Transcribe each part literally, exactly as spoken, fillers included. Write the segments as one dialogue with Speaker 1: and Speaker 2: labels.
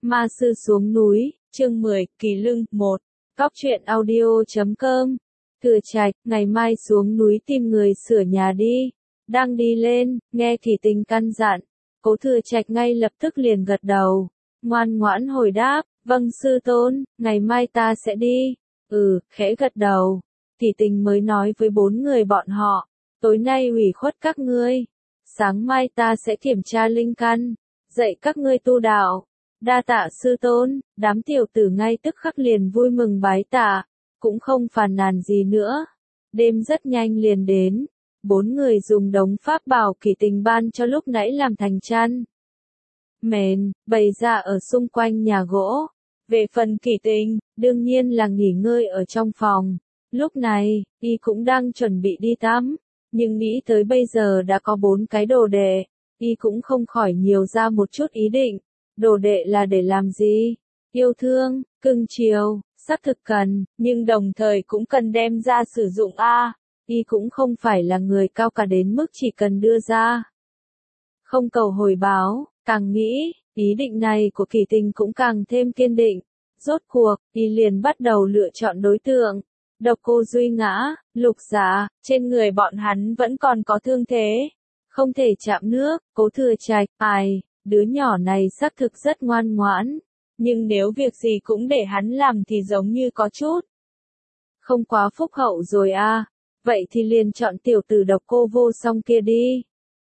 Speaker 1: Ma sư xuống núi, chương mười, Kỳ Lưng, một. Cóc truyện audio chấm com. Thừa Trạch, ngày mai xuống núi tìm người sửa nhà đi. Đang đi lên, nghe Kỳ Tình căn dặn. Cố Thừa Trạch ngay lập tức liền gật đầu. Ngoan ngoãn hồi đáp, vâng sư tôn, ngày mai ta sẽ đi. Ừ, khẽ gật đầu. Kỳ Tình mới nói với bốn người bọn họ. Tối nay ủy khuất các ngươi. Sáng mai ta sẽ kiểm tra linh căn. Dạy các ngươi tu đạo. Đa tạ sư tôn, đám tiểu tử ngay tức khắc liền vui mừng bái tạ, cũng không phàn nàn gì nữa. Đêm rất nhanh liền đến, bốn người dùng đống pháp bảo Kỳ Tình ban cho lúc nãy làm thành chăn mền, bày ra ở xung quanh nhà gỗ. Về phần Kỳ Tình, đương nhiên là nghỉ ngơi ở trong phòng. Lúc này, y cũng đang chuẩn bị đi tắm, nhưng nghĩ tới bây giờ đã có bốn cái đồ đệ, y cũng không khỏi nhiều ra một chút ý định. Đồ đệ là để làm gì? Yêu thương, cưng chiều, xác thực cần, nhưng đồng thời cũng cần đem ra sử dụng a. Y cũng không phải là người cao cả đến mức chỉ cần đưa ra. Không cầu hồi báo, càng nghĩ, ý định này của Kỳ Tình cũng càng thêm kiên định. Rốt cuộc, y liền bắt đầu lựa chọn đối tượng. Độc Cô Duy Ngã, Lục Giả, trên người bọn hắn vẫn còn có thương thế. Không thể chạm nước, Cố Thừa Trạch, ai. Đứa nhỏ này xác thực rất ngoan ngoãn, nhưng nếu việc gì cũng để hắn làm thì giống như có chút không quá phúc hậu rồi a. Vậy thì liền chọn tiểu tử Độc Cô Vô Song kia đi.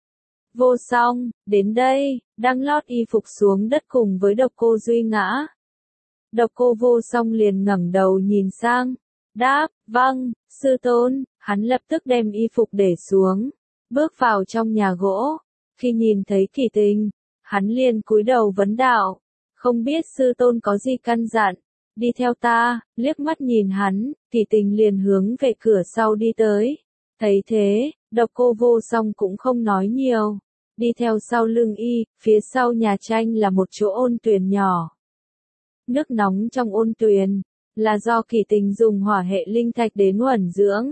Speaker 1: Vô Song, đến đây, đang lót y phục xuống đất cùng với Độc Cô Duy Ngã. Độc Cô Vô Song liền ngẩng đầu nhìn sang, đáp, vâng, sư tôn. Hắn lập tức đem y phục để xuống, bước vào trong nhà gỗ. Khi nhìn thấy Kỳ Tình, hắn liền cúi đầu vấn đạo, không biết sư tôn có gì căn dặn, đi theo ta. Liếc mắt nhìn hắn, Kỳ Tình liền hướng về cửa sau đi tới. Thấy thế, Độc Cô Vô Song cũng không nói nhiều, đi theo sau lưng y. Phía sau nhà tranh là một chỗ ôn tuyền nhỏ. Nước nóng trong ôn tuyền là do Kỳ Tình dùng hỏa hệ linh thạch đến uẩn dưỡng.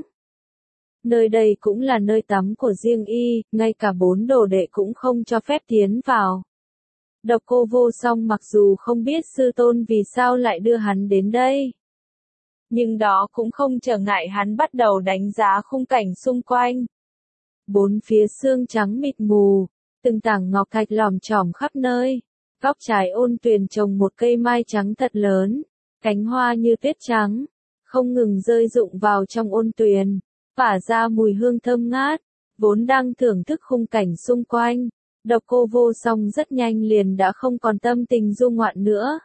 Speaker 1: Nơi đây cũng là nơi tắm của riêng y, ngay cả bốn đồ đệ cũng không cho phép tiến vào. Độc Cô Vô Song mặc dù không biết sư tôn vì sao lại đưa hắn đến đây, nhưng đó cũng không trở ngại hắn bắt đầu đánh giá khung cảnh xung quanh. Bốn phía sương trắng mịt mù, từng tảng ngọc thạch lòm chòm khắp nơi. Góc trái ôn tuyền trồng một cây mai trắng thật lớn, cánh hoa như tuyết trắng, không ngừng rơi rụng vào trong ôn tuyền, phả ra mùi hương thơm ngát. Vốn đang thưởng thức khung cảnh xung quanh, Độc Cô Vô Song rất nhanh liền đã không còn tâm tình du ngoạn nữa.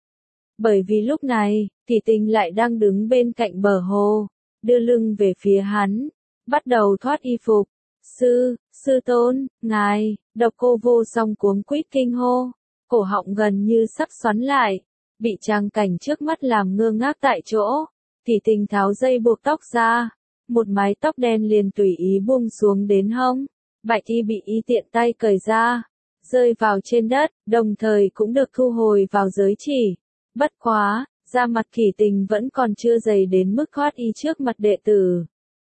Speaker 1: Bởi vì lúc này, Kỳ Tình lại đang đứng bên cạnh bờ hồ, đưa lưng về phía hắn, bắt đầu thoát y phục. Sư, sư tôn, ngài. Độc Cô Vô Song cuống quýt kinh hô, cổ họng gần như sắp xoắn lại, bị tràng cảnh trước mắt làm ngơ ngác tại chỗ. Kỳ Tình tháo dây buộc tóc ra, một mái tóc đen liền tùy ý buông xuống đến hông. Bạch y bị y tiện tay cởi ra, rơi vào trên đất, đồng thời cũng được thu hồi vào giới chỉ. Bất quá, da mặt Kỳ Tình vẫn còn chưa dày đến mức thoát y trước mặt đệ tử,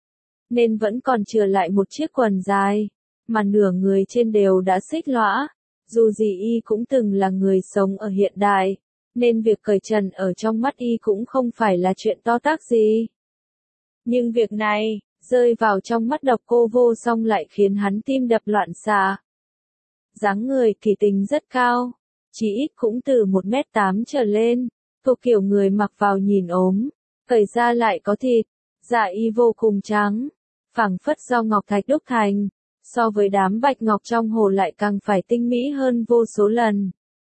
Speaker 1: nên vẫn còn chừa lại một chiếc quần dài, mà nửa người trên đều đã xích lõa. Dù gì y cũng từng là người sống ở hiện đại, nên việc cởi trần ở trong mắt y cũng không phải là chuyện to tát gì. Nhưng việc này, rơi vào trong mắt Độc Cô Vô Song lại khiến hắn tim đập loạn xạ. Dáng người Kỳ Tình rất cao, chỉ ít cũng từ một mét tám trở lên, thuộc kiểu người mặc vào nhìn ốm, cởi ra lại có thịt, da y vô cùng trắng, phảng phất do ngọc thạch đúc thành, so với đám bạch ngọc trong hồ lại càng phải tinh mỹ hơn vô số lần.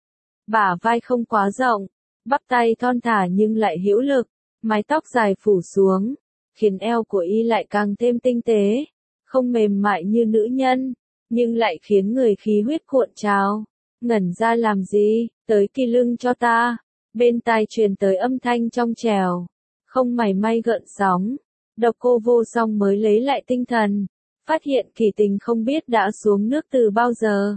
Speaker 1: Bả vai không quá rộng, bắp tay thon thả nhưng lại hữu lực, mái tóc dài phủ xuống, khiến eo của y lại càng thêm tinh tế, không mềm mại như nữ nhân, nhưng lại khiến người khí huyết cuộn trào. Ngẩn ra làm gì, tới Kỳ Lưng cho ta. Bên tai truyền tới âm thanh trong trẻo, không mảy may gợn sóng. Độc Cô Vô Song mới lấy lại tinh thần, phát hiện Kỳ Tình không biết đã xuống nước từ bao giờ.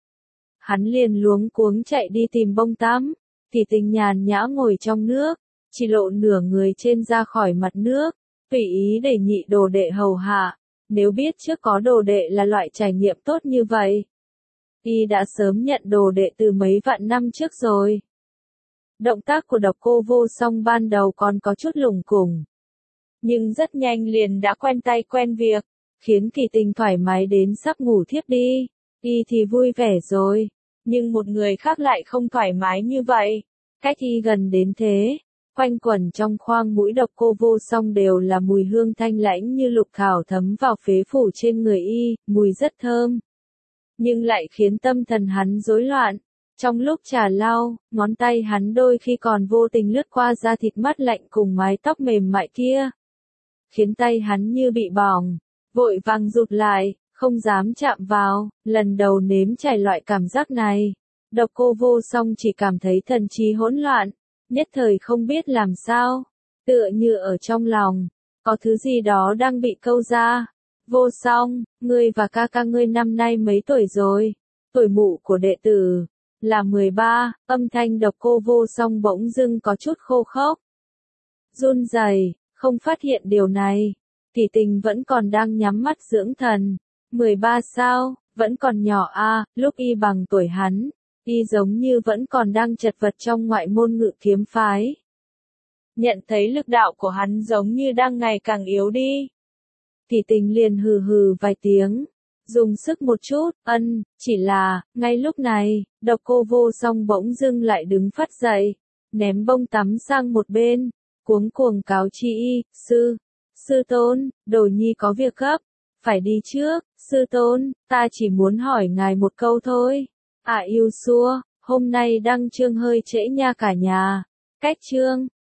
Speaker 1: Hắn liền luống cuống chạy đi tìm bông tắm. Kỳ Tình nhàn nhã ngồi trong nước, chỉ lộ nửa người trên ra khỏi mặt nước, tùy ý để nhị đồ đệ hầu hạ. Nếu biết trước có đồ đệ là loại trải nghiệm tốt như vậy, y đã sớm nhận đồ đệ từ mấy vạn năm trước rồi. Động tác của độc cô vô song ban đầu còn có chút lủng củng. Nhưng rất nhanh liền đã quen tay quen việc, khiến Kỳ Tình thoải mái đến sắp ngủ thiếp đi. Y thì vui vẻ rồi, nhưng một người khác lại không thoải mái như vậy. Cách y gần đến thế, quanh quẩn trong khoang mũi độc cô vô song đều là mùi hương thanh lãnh như lục thảo thấm vào phế phủ trên người y, mùi rất thơm. Nhưng lại khiến tâm thần hắn rối loạn. Trong lúc trà lau, ngón tay hắn đôi khi còn vô tình lướt qua da thịt mát lạnh cùng mái tóc mềm mại kia. Khiến tay hắn như bị bỏng, vội vàng rụt lại, không dám chạm vào, lần đầu nếm trải loại cảm giác này. Độc cô vô song chỉ cảm thấy thần trí hỗn loạn, nhất thời không biết làm sao, tựa như ở trong lòng, có thứ gì đó đang bị câu ra. Vô song, ngươi và ca ca ngươi năm nay mấy tuổi rồi? Tuổi mụ của đệ tử là mười ba, âm thanh độc cô vô song bỗng dưng có chút khô khốc. Run rẩy, không phát hiện điều này. Kỳ Tình vẫn còn đang nhắm mắt dưỡng thần. mười ba sao, vẫn còn nhỏ a, à, lúc y bằng tuổi hắn, y giống như vẫn còn đang chật vật trong ngoại môn Ngự Kiếm phái. Nhận thấy lực đạo của hắn giống như đang ngày càng yếu đi. Kỳ Tình liền hừ hừ vài tiếng, dùng sức một chút, ân, chỉ là, ngay lúc này, độc cô vô song bỗng dưng lại đứng phát dậy, ném bông tắm sang một bên, cuống cuồng cáo chi y, sư, sư tôn, đồ nhi có việc gấp, phải đi trước, sư tôn, ta chỉ muốn hỏi ngài một câu thôi. À yêu xua, hôm nay đăng chương hơi trễ nha cả nhà, cách chương.